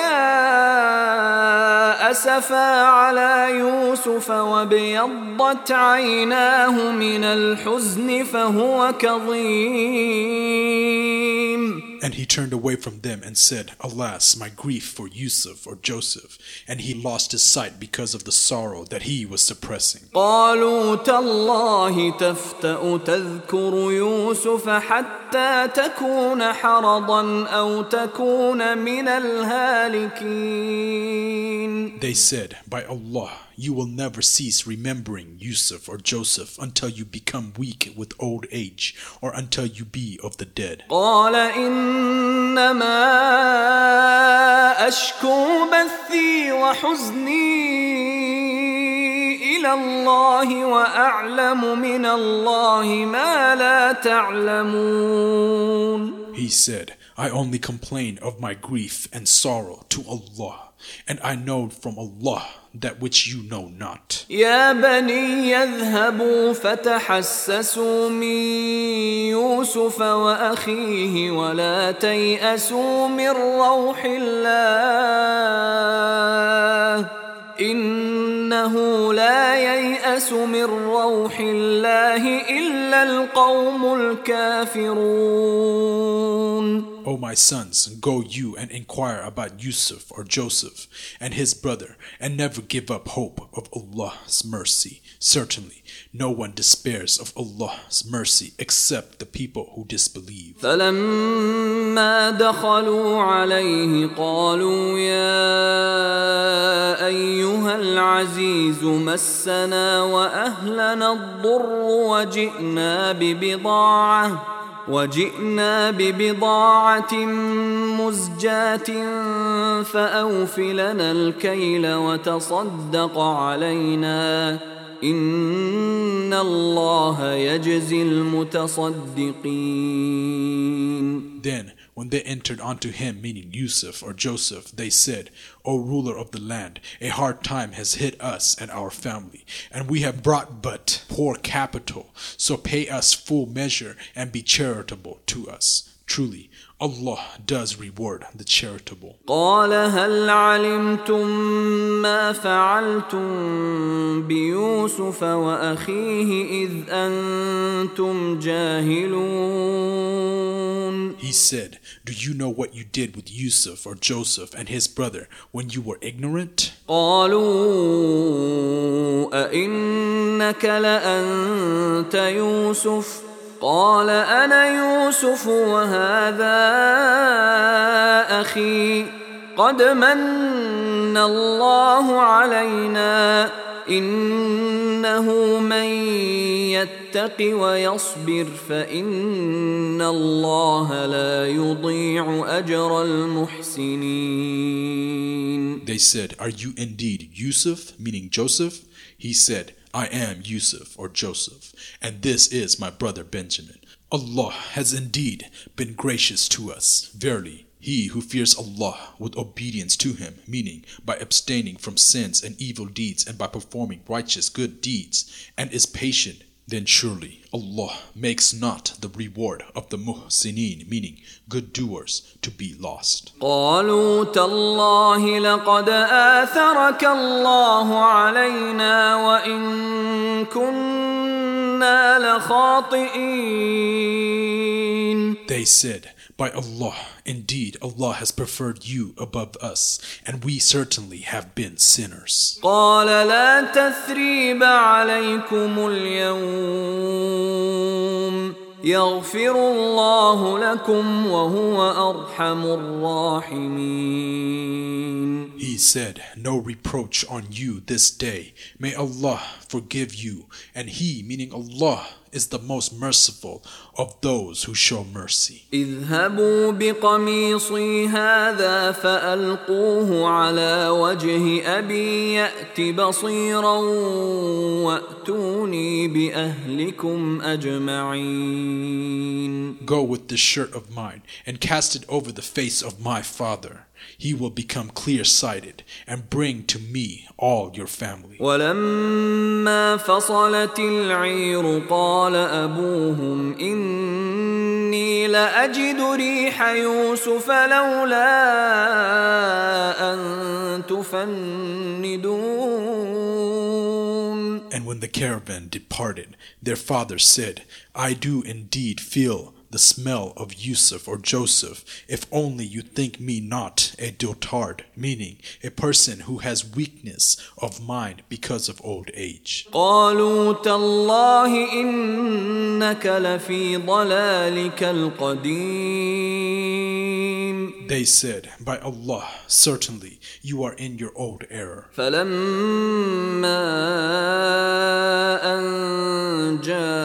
يا أسفا على يوسف وابيضت عيناه من الحزن فهو كظيم. And he turned away from them and said, Alas, my grief for Yusuf or Joseph. And he lost his sight because of the sorrow that he was suppressing. قالوا تالله تفتأ تذكر يوسف حتى تكون حرضا أو تكون من الهالكين. They said, By Allah, you will never cease remembering Yusuf or Joseph until you become weak with old age, or until you be of the dead. قال إنما أشكو بثي وحزني إلى الله وأعلم من الله ما لا تعلمون. He said, I only complain of my grief and sorrow to Allah, and I know from Allah that which you know not. يا بني يذهبوا فتحسسوا من يوسف وأخيه ولا تيأسوا من روح الله إنه لا ييأس من روح الله إلا القوم الكافرون. O my sons, go you and inquire about Yusuf or Joseph and his brother, and never give up hope of Allah's mercy. Certainly, no one despairs of Allah's mercy except the people who disbelieve. فلما دخلوا عليه قالوا يا أيها العزيز مسنا وأهلنا الضر وجئنا ببضاعة وجئنا ببضاعة مزجاة فأوف لنا الكيل وتصدق علينا إن الله يجزي المتصدقين. Then, when they entered unto him, meaning Yusuf or Joseph, they said, O ruler of the land, a hard time has hit us and our family, and we have brought but poor capital, so pay us full measure and be charitable to us. Truly, Allah does reward the charitable. قال هل علمتم ما فعلتم بيوسف وأخيه إذ أنتم جاهلون. He said, do you know what you did with Yusuf or Joseph and his brother when you were ignorant? قالوا أئنك لأنت يوسف قال أنا يوسف وهذا أخي قد من الله علينا إنه من يتق ويصبر فإن الله لا يضيع أجر المحسنين. They said, are you indeed Yusuf, meaning Joseph? He said, I am Yusuf or Joseph, and this is my brother Benjamin. Allah has indeed been gracious to us. Verily, he who fears Allah with obedience to him, meaning by abstaining from sins and evil deeds and by performing righteous good deeds, and is patient, then surely Allah makes not the reward of the muhsinin, meaning good doers, to be lost. قالوا تالله لقد آثرك الله علينا وإن كنا لخاطئين. They said, by Allah, indeed Allah has preferred you above us, and we certainly have been sinners. قال لا تثريب عليكم اليوم يغفر الله لكم وهو أرحم الراحمين. He said, no reproach on you this day. May Allah forgive you, and He, meaning Allah, is the most merciful of those who show mercy. اذهبوا بقميصي هذا فألقوه على وجه أبي يأت بصيرا وأتوني بأهلكم أجمعين. Go with this shirt of mine and cast it over the face of my father. He will become clear-sighted, and bring to me all your family. ولما فصلت العير قال أبوهم إني لأجد ريح يوسف لولا أن تفندون. And when the caravan departed, their father said, I do indeed feel the smell of Yusuf or Joseph, if only you think me not a dotard, meaning a person who has weakness of mind because of old age. قالوا تالله إنك لفي ضلالك القديم. They said, by Allah, certainly you are in your old error. فلما أن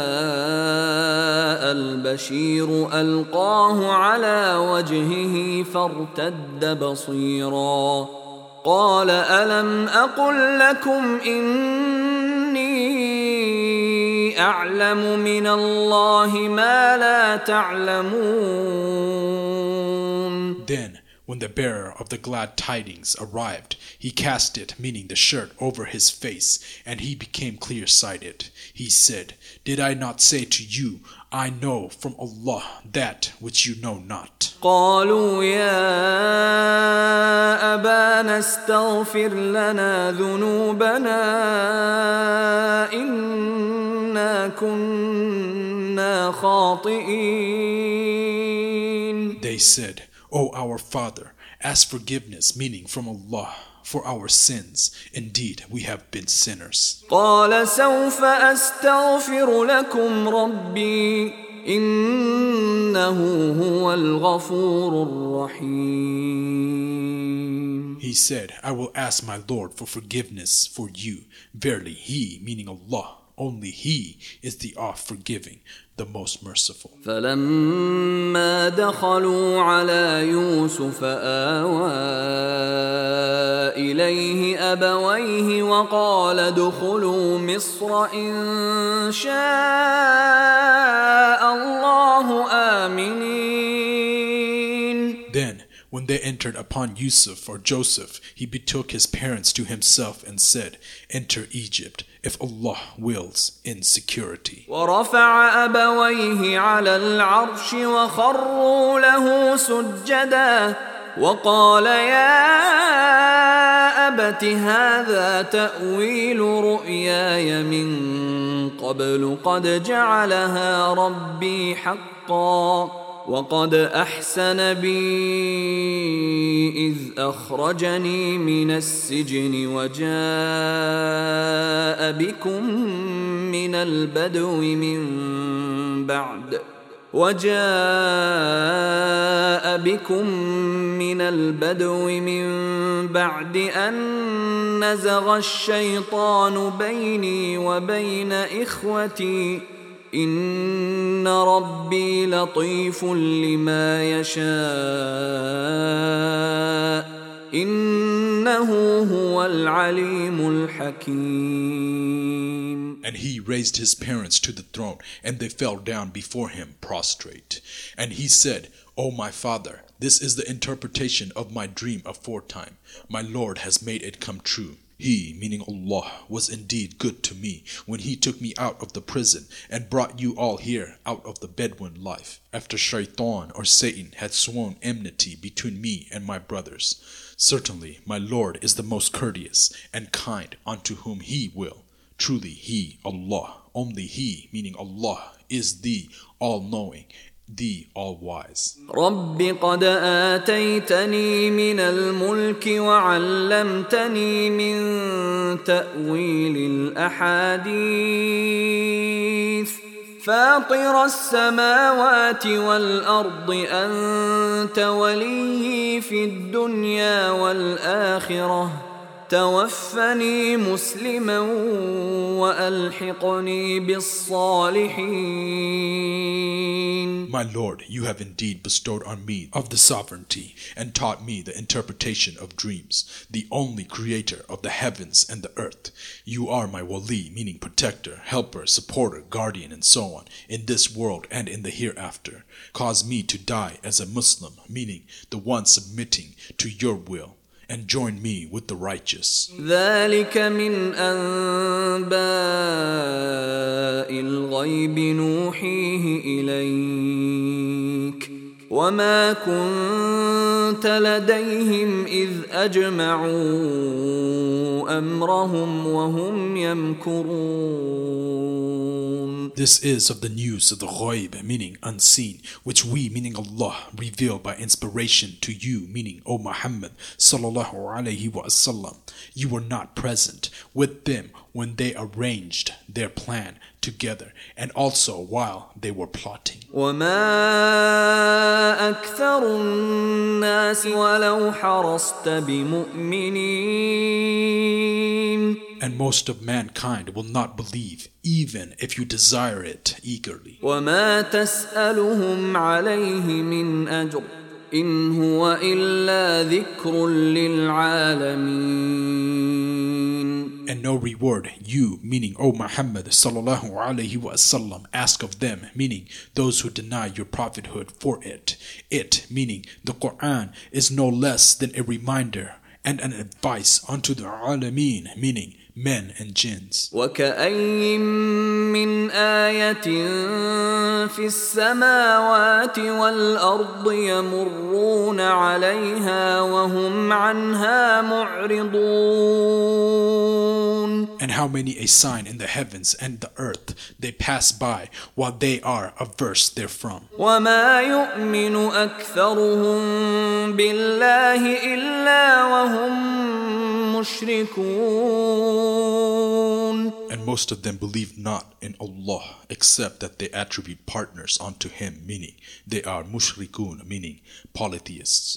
جاء البشير ألقاه على وجهه فارتد بصيرا قال ألم أقل لكم إني أعلم من الله ما لا تعلمون. Then, when the bearer of the glad tidings arrived, he cast it, meaning the shirt, over his face, and he became clear-sighted. He said, did I not say to you, I know from Allah that which you know not? قالوا يا أبانا استغفر لنا ذنوبنا إنا كنا خاطئين. They said, O our Father, ask forgiveness, meaning from Allah, for our sins. Indeed, we have been sinners. قال سوف أستغفر لكم ربي إنه هو الغفور الرحيم. He said, I will ask my Lord for forgiveness for you. Verily, He, meaning Allah, only He is the oft-forgiving, the most merciful. فلما دخلوا على يوسف آوى إليه أبويه وقال ادخلوا مصر إن شاء الله آمنين. When they entered upon Yusuf or Joseph, he betook his parents to himself and said, enter Egypt, if Allah wills, in security. ورفع أبويه على العرش وخروا له سجدا وقال يا أبت هذا تأويل رؤياي من قبل قد جعلها ربي حقا وقد أحسن بي إذ أخرجني من السجن وجاء بكم من البدو من بعد وجاء بكم من البدو من بعد أن نزغ الشيطان بيني وبين إخوتي إن ربي لطيف لما يشاء إنه هو العليم الحكيم. And he raised his parents to the throne, and they fell down before him prostrate. And he said, O my father, this is the interpretation of my dream aforetime. My Lord has made it come true. He, meaning Allah, was indeed good to me when he took me out of the prison and brought you all here out of the Bedouin life, after Shaitan or Satan had sworn enmity between me and my brothers. Certainly my Lord is the most courteous and kind unto whom he will. Truly he, Allah, only he, meaning Allah, is the all-knowing, the all-wise. رب قد آتيتني من الملك وعلمتني من تأويل الأحاديث فاطر السماوات والأرض أنت وليي في الدنيا والآخرة توفني مسلما وألحقني بالصالحين. My Lord, you have indeed bestowed on me of the sovereignty and taught me the interpretation of dreams, the only creator of the heavens and the earth. You are my wali, meaning protector, helper, supporter, guardian, and so on, in this world and in the hereafter. Cause me to die as a Muslim, meaning the one submitting to your will, and join me with the righteous. ذلك من أنباء الغيب نوحيه إليك وما كنت لديهم إذ أجمعوا أمرهم وهم يمكرون. This is of the news of the ghaib, meaning unseen, which we, meaning Allah, reveal by inspiration to you, meaning O Muhammad sallallahu alaihi wasallam. You were not present with them when they arranged their plan together, and also while they were plotting. وما أكثر الناس ولو حرصت بمؤمنين. And most of mankind will not believe, even if you desire it eagerly. وما تسألهم عليه من أجر إن هو إلا ذكر للعالمين. And no reward you, meaning O Muhammad sallallahu alaihi wasallam, ask of them, meaning those who deny your prophethood for it. It, meaning the Quran, is no less than a reminder and an advice unto the alameen, meaning men and jinns. وكأي من آية في السماوات والأرض يمرون عليها وهم عنها معرضون. And how many a sign in the heavens and the earth they pass by while they are averse therefrom. وما يؤمن أكثرهم بالله إلا وهم مشركون. And most of them believe not in Allah except that they attribute partners unto Him, meaning they are mushrikun, meaning polytheists.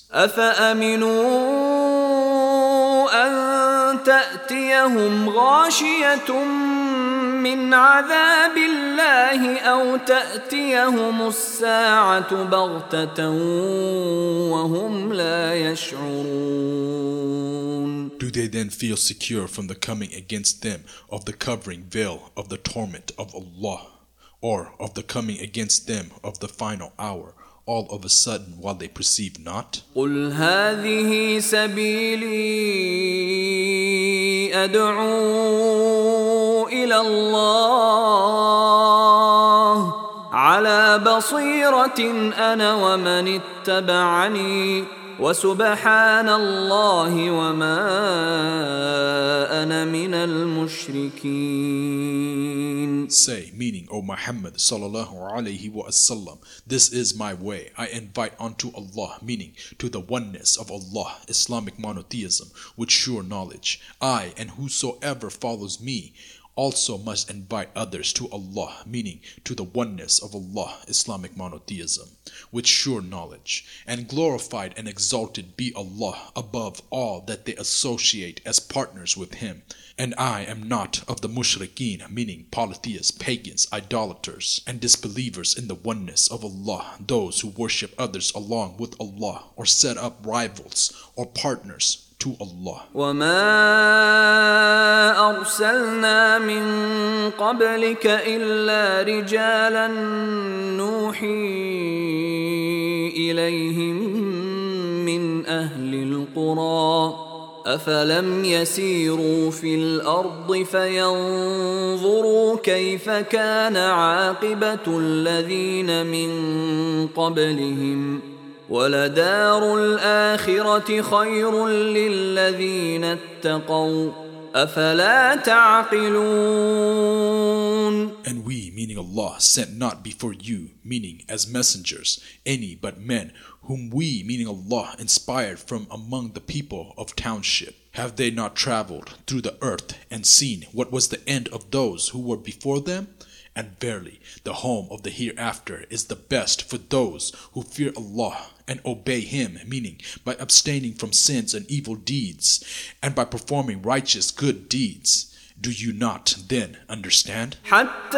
أفأمنوا أن تأتيهم غاشية من عذاب الله أو تأتيهم الساعة بغتة وهم لا يشعرون. Do they then feel secure from the coming against them of the covering veil of the torment of Allah, or of the coming against them of the final hour, all of a sudden while they perceive not? قل هذه سبيلي أدعو إلى الله على بصيرة أنا ومن اتبعني وسبحان الله وما أنا من المشركين. Say, meaning, O Muhammad sallallahu alayhi wa sallam, this is my way. I invite unto Allah, meaning to the oneness of Allah, Islamic monotheism, with sure knowledge. I and whosoever follows me also must invite others to Allah, meaning to the oneness of Allah, Islamic monotheism, with sure knowledge. And glorified and exalted be Allah above all that they associate as partners with Him. And I am not of the mushrikeen, meaning polytheists, pagans, idolaters, and disbelievers in the oneness of Allah, those who worship others along with Allah, or set up rivals or partners to Allah. وما أرسلنا من قبلك إلا رجالا نوحي إليهم من أهل القرى أفلم يسيروا في الأرض فينظروا كيف كان عاقبة الذين من قبلهم ولدار الآخرة خير للذين اتقوا أفلا تعقلون. And we, meaning Allah, sent not before you, meaning as messengers, any but men, whom we, meaning Allah, inspired from among the people of township. Have they not traveled through the earth and seen what was the end of those who were before them? And verily, the home of the hereafter is the best for those who fear Allah and obey Him, meaning by abstaining from sins and evil deeds, and by performing righteous good deeds. Do you not then understand? حتى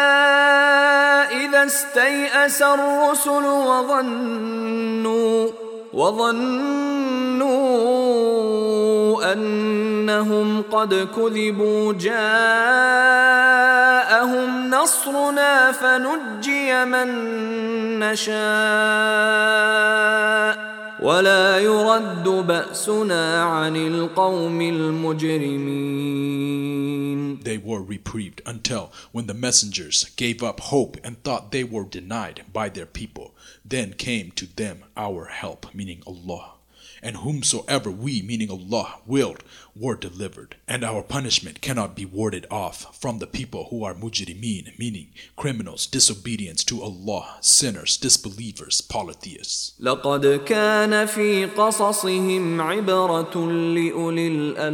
إذا استيأس الرسل وظنوا وظنوا أنهم قد كذبوا جاءهم نصرنا فنجي من نشاء ولا يرد بأسنا عن القوم المجرمين. They were reprieved until when the messengers gave up hope and thought they were denied by their people. Then came to them our help, meaning Allah. And whomsoever we, meaning Allah, willed, were delivered. And our punishment cannot be warded off from the people who are mujrimeen, meaning criminals, disobedience to Allah, sinners, disbelievers, polytheists. لقد كان في قصصهم عبرة لأولي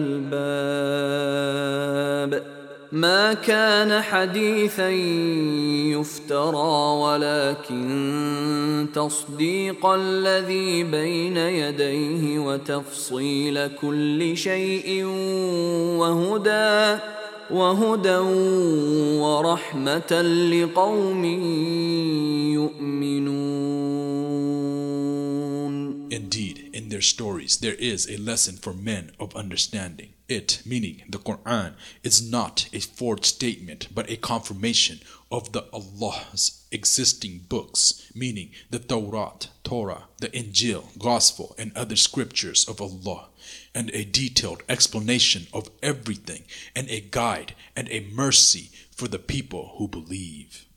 الألباب ما كان حديثا يفترى ولكن تصديق الذي بين يديه وتفصيل كل شيء وهدى وهدى ورحمة لقوم يؤمنون. Indeed, in their stories there is a lesson for men of understanding. It, meaning the Quran, is not a forged statement but a confirmation of the Allah's existing books, meaning the Tawrat, Torah, the Injil, Gospel, and other scriptures of Allah, and a detailed explanation of everything, and a guide and a mercy for the people who believe.